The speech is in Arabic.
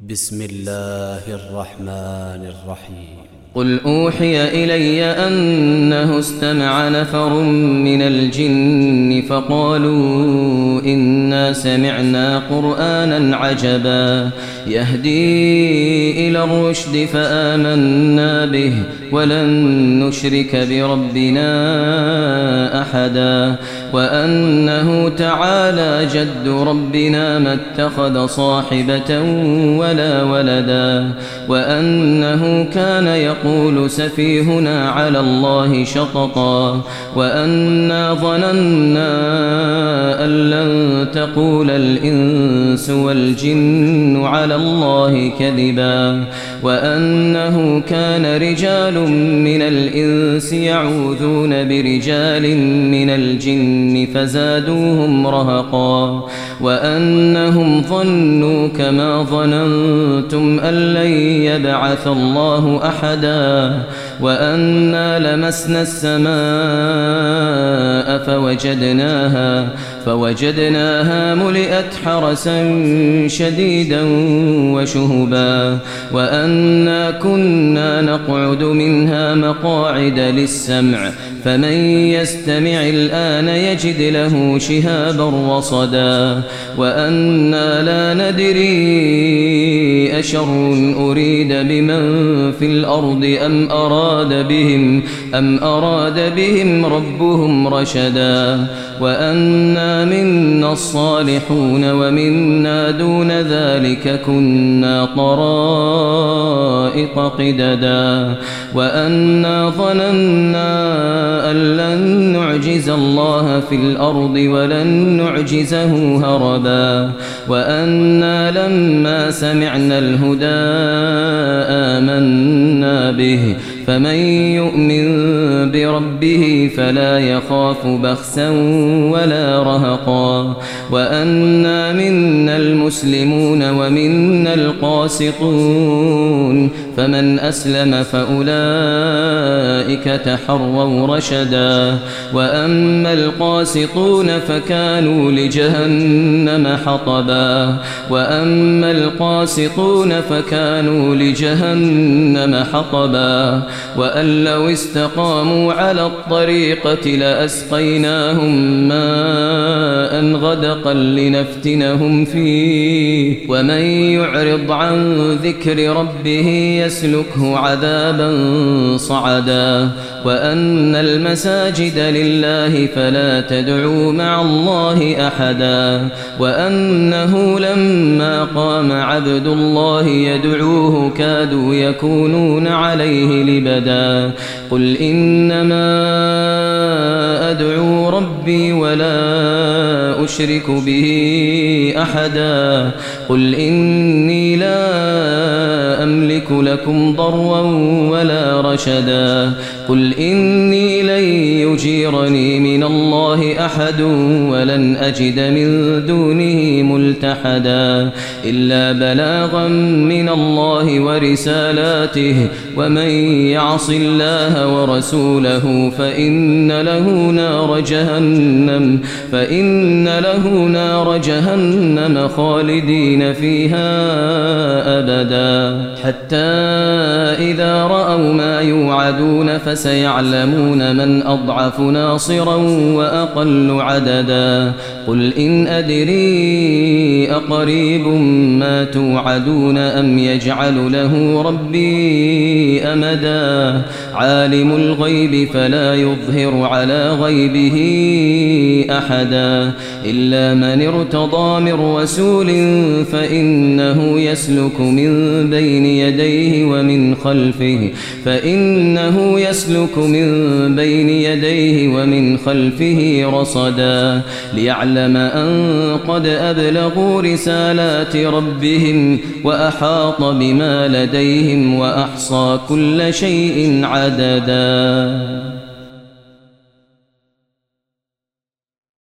بسم الله الرحمن الرحيم. قل أوحي إلي أنه استمع نفر من الجن فقالوا إنا سمعنا قرآنا عجبا يهدي إلى الرشد فآمنا به ولن نشرك بربنا أحدا وأنه تعالى جد ربنا ما اتخذ صاحبة ولا ولدا وأنه كان يقول سفيهنا على الله شططا وأنا ظننا أن لن تقول الإنس والجن على الله كذبا وأنه كان رجال من الإنس يعوذون برجال من الجن فزادوهم رهقا وأنهم ظنوا كما ظننتم أن لن يبعث الله أحدا وأنا لمسنا السماء فوجدناها ملئت حرسا شديدا وشهبا وأنا كنا نقعد منها مقاعد للسمع فمن يستمع الآن يجد له شهابا رصدا وأنا لا ندري أشر أريد بمن في الأرض أم أراد بهم ربهم رشدا وأنا منا الصالحون ومنا دون ذلك كنا طرائق قددا وأنا ظننا أن لن نعجز الله في الأرض ولن نعجزه هربا وأنا لما سمعنا الهدى آمنا به فمن يؤمن بربه فلا يخاف بخسا ولا رهقا وأنا منا المسلمون ومنا القاسطون فمن أسلم فأولئك تحروا رشدا وأما القاسطون فكانوا لجهنم حطبا وأن لو استقاموا على الطريقة لأسقيناهم ماء غدقا لنفتنهم فيه ومن يعرض عن ذكر ربه يسلكه عذابا صعدا وأن المساجد لله فلا تدعوا مع الله أحدا وأنه لما قام عبد الله يدعوه كادوا يكونون عليه لبدا قل إنما أدعو ربي ولا أشرك به أحدا قل إني لا أملك لكم ضرا ولا رشدا قل إني لن يجيرني من الله أحد ولن أجد من دونه ملتحدا إلا بلاغا من الله ورسالاته ومن يعص الله ورسوله فإن له نار جهنم خالدين فيها أبدا حتى إذا رأوا ما يوعدون فسيعلمون من أضعف ناصرا وأقل عددا قل إن أدري أقريب ما توعدون أم يجعل له ربي أمدا عالم الغيب فلا يظهر على غيبه أحدا إلا من ارتضى من رسول فإنه يسلك من بين يديه ومن خلفه رصدا ليعلم أن قد أبلغوا رسالات ربهم وأحاط بما لديهم وأحصى كل شيء عددا.